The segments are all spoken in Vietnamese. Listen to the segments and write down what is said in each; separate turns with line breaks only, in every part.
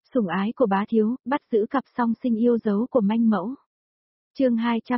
Sủng ái của bá thiếu, bắt giữ cặp song sinh yêu dấu của manh mẫu. Chương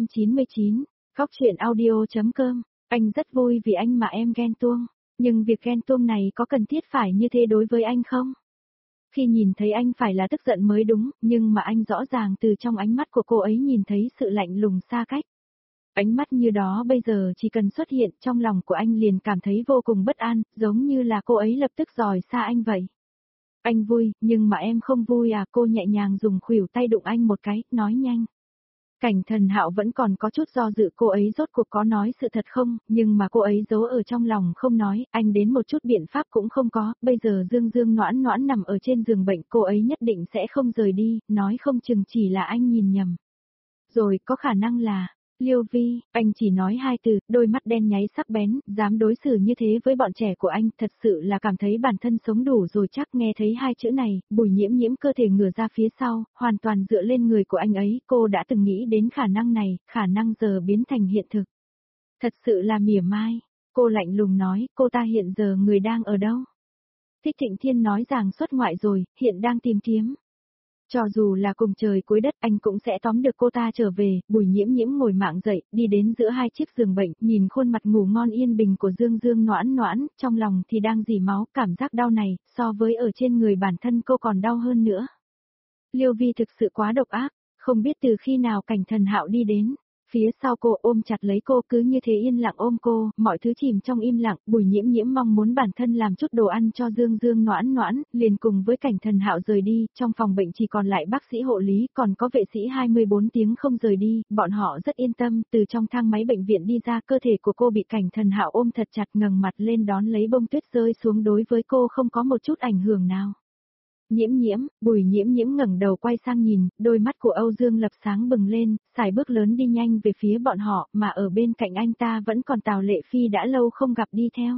299, Góc truyện audio.com. Anh rất vui vì anh mà em ghen tuông, nhưng việc ghen tuông này có cần thiết phải như thế đối với anh không? Khi nhìn thấy anh phải là tức giận mới đúng, nhưng mà anh rõ ràng từ trong ánh mắt của cô ấy nhìn thấy sự lạnh lùng xa cách. Ánh mắt như đó bây giờ chỉ cần xuất hiện trong lòng của anh liền cảm thấy vô cùng bất an, giống như là cô ấy lập tức dòi xa anh vậy. Anh vui, nhưng mà em không vui à, cô nhẹ nhàng dùng khuỷu tay đụng anh một cái, nói nhanh. Cảnh Thần Hạo vẫn còn có chút do dự cô ấy rốt cuộc có nói sự thật không, nhưng mà cô ấy giấu ở trong lòng không nói, anh đến một chút biện pháp cũng không có, bây giờ Dương Dương Noãn Noãn nằm ở trên giường bệnh, cô ấy nhất định sẽ không rời đi, nói không chừng chỉ là anh nhìn nhầm. Rồi có khả năng là, Liêu Vi, anh chỉ nói hai từ, đôi mắt đen nháy sắc bén, dám đối xử như thế với bọn trẻ của anh, thật sự là cảm thấy bản thân sống đủ rồi chắc. Nghe thấy hai chữ này, Bùi Nhiễm Nhiễm cơ thể ngửa ra phía sau, hoàn toàn dựa lên người của anh ấy, cô đã từng nghĩ đến khả năng này, khả năng giờ biến thành hiện thực. Thật sự là mỉa mai, cô lạnh lùng nói, cô ta hiện giờ người đang ở đâu? Thích Thịnh Thiên nói rằng xuất ngoại rồi, hiện đang tìm kiếm. Cho dù là cùng trời cuối đất anh cũng sẽ tóm được cô ta trở về. Bùi Nhiễm Nhiễm ngồi mạng dậy, đi đến giữa hai chiếc giường bệnh, nhìn khuôn mặt ngủ ngon yên bình của Dương Dương Noãn Noãn, trong lòng thì đang rỉ máu, cảm giác đau này, so với ở trên người bản thân cô còn đau hơn nữa. Liêu Vi thực sự quá độc ác, không biết từ khi nào Cảnh Thần Hạo đi đến. Phía sau cô ôm chặt lấy cô cứ như thế yên lặng ôm cô, mọi thứ chìm trong im lặng. Bùi Nhiễm Nhiễm mong muốn bản thân làm chút đồ ăn cho Dương Dương Noãn Noãn, liền cùng với Cảnh Thần Hạo rời đi, trong phòng bệnh chỉ còn lại bác sĩ hộ lý, còn có vệ sĩ 24 tiếng không rời đi, bọn họ rất yên tâm. Từ trong thang máy bệnh viện đi ra, cơ thể của cô bị Cảnh Thần Hạo ôm thật chặt, ngẩng mặt lên đón lấy bông tuyết rơi xuống, đối với cô không có một chút ảnh hưởng nào. Nhiễm Nhiễm, Bùi Nhiễm Nhiễm ngẩng đầu quay sang nhìn, đôi mắt của Âu Dương Lập sáng bừng lên, xài bước lớn đi nhanh về phía bọn họ, mà ở bên cạnh anh ta vẫn còn Tào Lệ Phi đã lâu không gặp đi theo.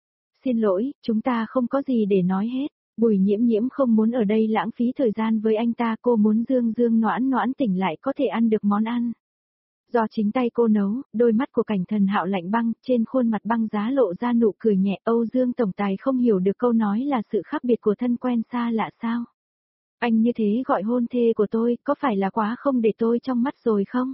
Xin lỗi, chúng ta không có gì để nói hết. Bùi Nhiễm Nhiễm không muốn ở đây lãng phí thời gian với anh ta, cô muốn Dương Dương Noãn Noãn tỉnh lại có thể ăn được món ăn do chính tay cô nấu. Đôi mắt của Cảnh Thần Hạo lạnh băng, trên khuôn mặt băng giá lộ ra nụ cười nhẹ. Âu Dương tổng tài không hiểu được câu nói là sự khác biệt của thân quen xa lạ sao? Anh như thế gọi hôn thê của tôi, có phải là quá không để tôi trong mắt rồi không?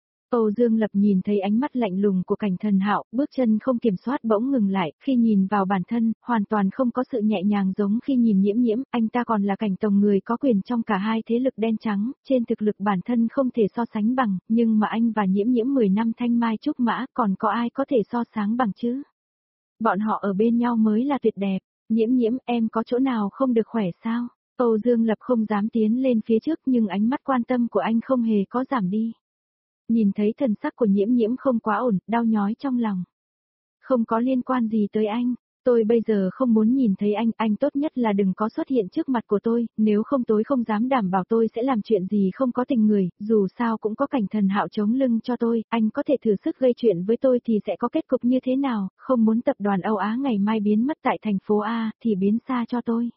Âu Dương Lập nhìn thấy ánh mắt lạnh lùng của Cảnh Thần Hạo, bước chân không kiểm soát bỗng ngừng lại, khi nhìn vào bản thân, hoàn toàn không có sự nhẹ nhàng giống khi nhìn Nhiễm Nhiễm, anh ta còn là Cảnh tổng người có quyền trong cả hai thế lực đen trắng, trên thực lực bản thân không thể so sánh bằng, nhưng mà anh và Nhiễm Nhiễm 10 năm thanh mai trúc mã, còn có ai có thể so sánh bằng chứ? Bọn họ ở bên nhau mới là tuyệt đẹp. Nhiễm Nhiễm, em có chỗ nào không được khỏe sao? Âu Dương Lập không dám tiến lên phía trước, nhưng ánh mắt quan tâm của anh không hề có giảm đi. Nhìn thấy thần sắc của Nhiễm Nhiễm không quá ổn, đau nhói trong lòng. Không có liên quan gì tới anh, tôi bây giờ không muốn nhìn thấy anh tốt nhất là đừng có xuất hiện trước mặt của tôi, nếu không tôi không dám đảm bảo tôi sẽ làm chuyện gì không có tình người, dù sao cũng có Cảnh Thần Hạo chống lưng cho tôi, anh có thể thử sức gây chuyện với tôi thì sẽ có kết cục như thế nào, không muốn tập đoàn Âu Á ngày mai biến mất tại thành phố A, thì biến xa cho tôi.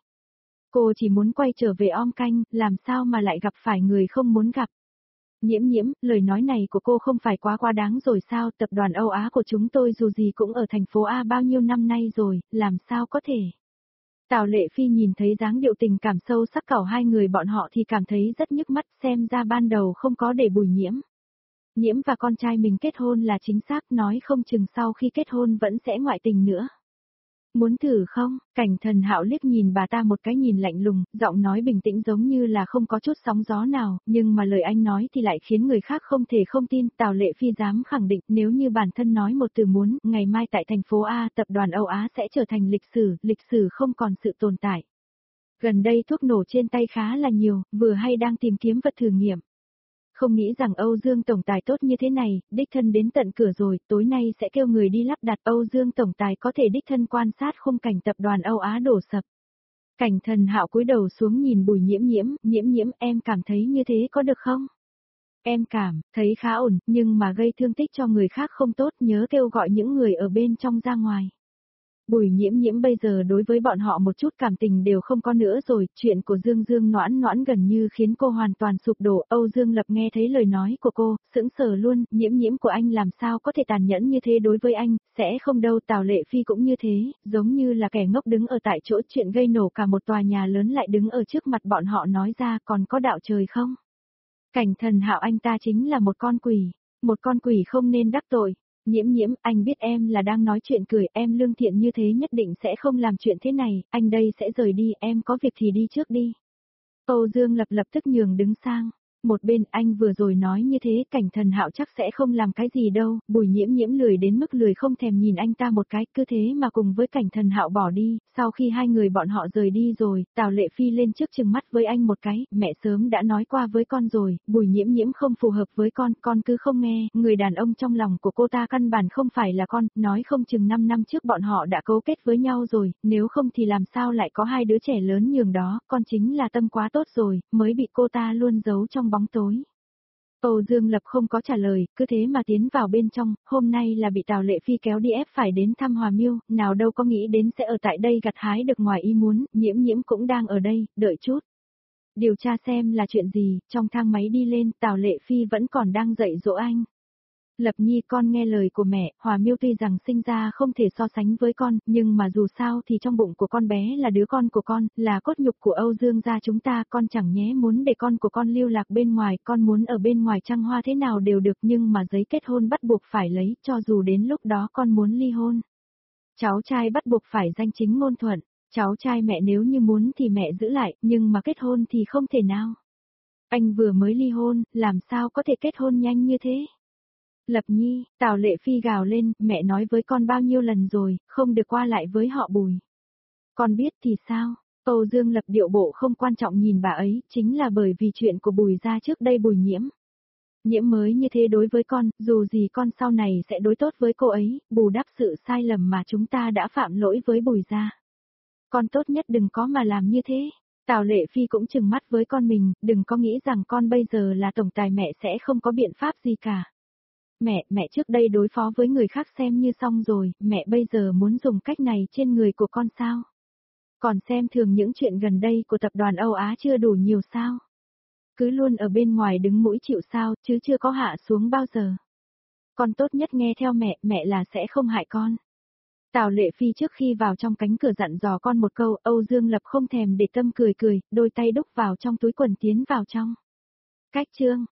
Cô chỉ muốn quay trở về Om Canh, làm sao mà lại gặp phải người không muốn gặp. Nhiễm Nhiễm, lời nói này của cô không phải quá đáng rồi sao? Tập đoàn Âu Á của chúng tôi dù gì cũng ở thành phố A bao nhiêu năm nay rồi, làm sao có thể? Tào Lệ Phi nhìn thấy dáng điệu tình cảm sâu sắc của hai người bọn họ thì cảm thấy rất nhức mắt, xem ra ban đầu không có để Bùi Nhiễm và con trai mình kết hôn là chính xác, nói không chừng sau khi kết hôn vẫn sẽ ngoại tình nữa. Muốn thử không? Cảnh Thần Hạo liếc nhìn bà ta một cái nhìn lạnh lùng, giọng nói bình tĩnh giống như là không có chút sóng gió nào, nhưng mà lời anh nói thì lại khiến người khác không thể không tin. Tào Lệ Phi dám khẳng định nếu như bản thân nói một từ muốn, ngày mai tại thành phố A, tập đoàn Âu Á sẽ trở thành lịch sử không còn sự tồn tại. Gần đây thuốc nổ trên tay khá là nhiều, vừa hay đang tìm kiếm vật thử nghiệm. Không nghĩ rằng Âu Dương tổng tài tốt như thế này, đích thân đến tận cửa rồi, tối nay sẽ kêu người đi lắp đặt. Âu Dương tổng tài có thể đích thân quan sát khung cảnh tập đoàn Âu Á đổ sập. Cảnh Thần Hạo cúi đầu xuống nhìn Bùi Nhiễm Nhiễm, em cảm thấy như thế có được không? Em cảm thấy khá ổn, nhưng mà gây thương tích cho người khác không tốt, nhớ kêu gọi những người ở bên trong ra ngoài. Bùi Nhiễm Nhiễm bây giờ đối với bọn họ một chút cảm tình đều không có nữa rồi, chuyện của Dương Dương Noãn Noãn gần như khiến cô hoàn toàn sụp đổ. Âu Dương Lập nghe thấy lời nói của cô, sững sờ luôn, Nhiễm Nhiễm của anh làm sao có thể tàn nhẫn như thế đối với anh, sẽ không đâu. Tào Lệ Phi cũng như thế, giống như là kẻ ngốc đứng ở tại chỗ, chuyện gây nổ cả một tòa nhà lớn lại đứng ở trước mặt bọn họ nói ra, còn có đạo trời không? Cảnh Thần Hạo anh ta chính là một con quỷ không nên đắc tội. Nhiễm Nhiễm, anh biết em là đang nói chuyện cười, em lương thiện như thế nhất định sẽ không làm chuyện thế này, anh đây sẽ rời đi, em có việc thì đi trước đi. Âu Dương lập tức nhường đứng sang. Một bên anh vừa rồi nói như thế, Cảnh Thần Hạo chắc sẽ không làm cái gì đâu. Bùi Nhiễm Nhiễm lười đến mức lười không thèm nhìn anh ta một cái, cứ thế mà cùng với Cảnh Thần Hạo bỏ đi. Sau khi hai người bọn họ rời đi rồi, Tào Lệ Phi lên trước chừng mắt với anh một cái, mẹ sớm đã nói qua với con rồi, Bùi Nhiễm Nhiễm không phù hợp với con cứ không nghe, người đàn ông trong lòng của cô ta căn bản không phải là con, nói không chừng 5 năm trước bọn họ đã cấu kết với nhau rồi, nếu không thì làm sao lại có hai đứa trẻ lớn nhường đó, con chính là tâm quá tốt rồi, mới bị cô ta luôn giấu trong bóng tối. Âu Dương Lập không có trả lời, cứ thế mà tiến vào bên trong, hôm nay là bị Tào Lệ Phi kéo đi ép phải đến thăm Hòa Miêu, nào đâu có nghĩ đến sẽ ở tại đây gặt hái được ngoài ý muốn, Nhiễm Nhiễm cũng đang ở đây, đợi chút. Điều tra xem là chuyện gì, trong thang máy đi lên, Tào Lệ Phi vẫn còn đang dạy dỗ anh. Lập Nhi con nghe lời của mẹ, Hòa Miêu tuy rằng sinh ra không thể so sánh với con, nhưng mà dù sao thì trong bụng của con bé là đứa con của con, là cốt nhục của Âu Dương gia chúng ta, con chẳng nhé muốn để con của con lưu lạc bên ngoài, con muốn ở bên ngoài trăng hoa thế nào đều được nhưng mà giấy kết hôn bắt buộc phải lấy, cho dù đến lúc đó con muốn ly hôn. Cháu trai bắt buộc phải danh chính ngôn thuận, cháu trai mẹ nếu như muốn thì mẹ giữ lại, nhưng mà kết hôn thì không thể nào. Anh vừa mới ly hôn, làm sao có thể kết hôn nhanh như thế? Lập Nhi, Tào Lệ Phi gào lên, mẹ nói với con bao nhiêu lần rồi, không được qua lại với họ Bùi. Con biết thì sao? Âu Dương Lập điệu bộ không quan trọng nhìn bà ấy, chính là bởi vì chuyện của Bùi ra trước đây Bùi Nhiễm. Nhiễm mới như thế đối với con, dù gì con sau này sẽ đối tốt với cô ấy, bù đắp sự sai lầm mà chúng ta đã phạm lỗi với Bùi ra. Con tốt nhất đừng có mà làm như thế. Tào Lệ Phi cũng trừng mắt với con mình, đừng có nghĩ rằng con bây giờ là tổng tài mẹ sẽ không có biện pháp gì cả. Mẹ trước đây đối phó với người khác xem như xong rồi, mẹ bây giờ muốn dùng cách này trên người của con sao? Còn xem thường những chuyện gần đây của tập đoàn Âu Á chưa đủ nhiều sao? Cứ luôn ở bên ngoài đứng mũi chịu sao, chứ chưa có hạ xuống bao giờ. Con tốt nhất nghe theo mẹ là sẽ không hại con. Tào Lệ Phi trước khi vào trong cánh cửa dặn dò con một câu, Âu Dương Lập không thèm để tâm cười, đôi tay đúc vào trong túi quần tiến vào trong. Cách chương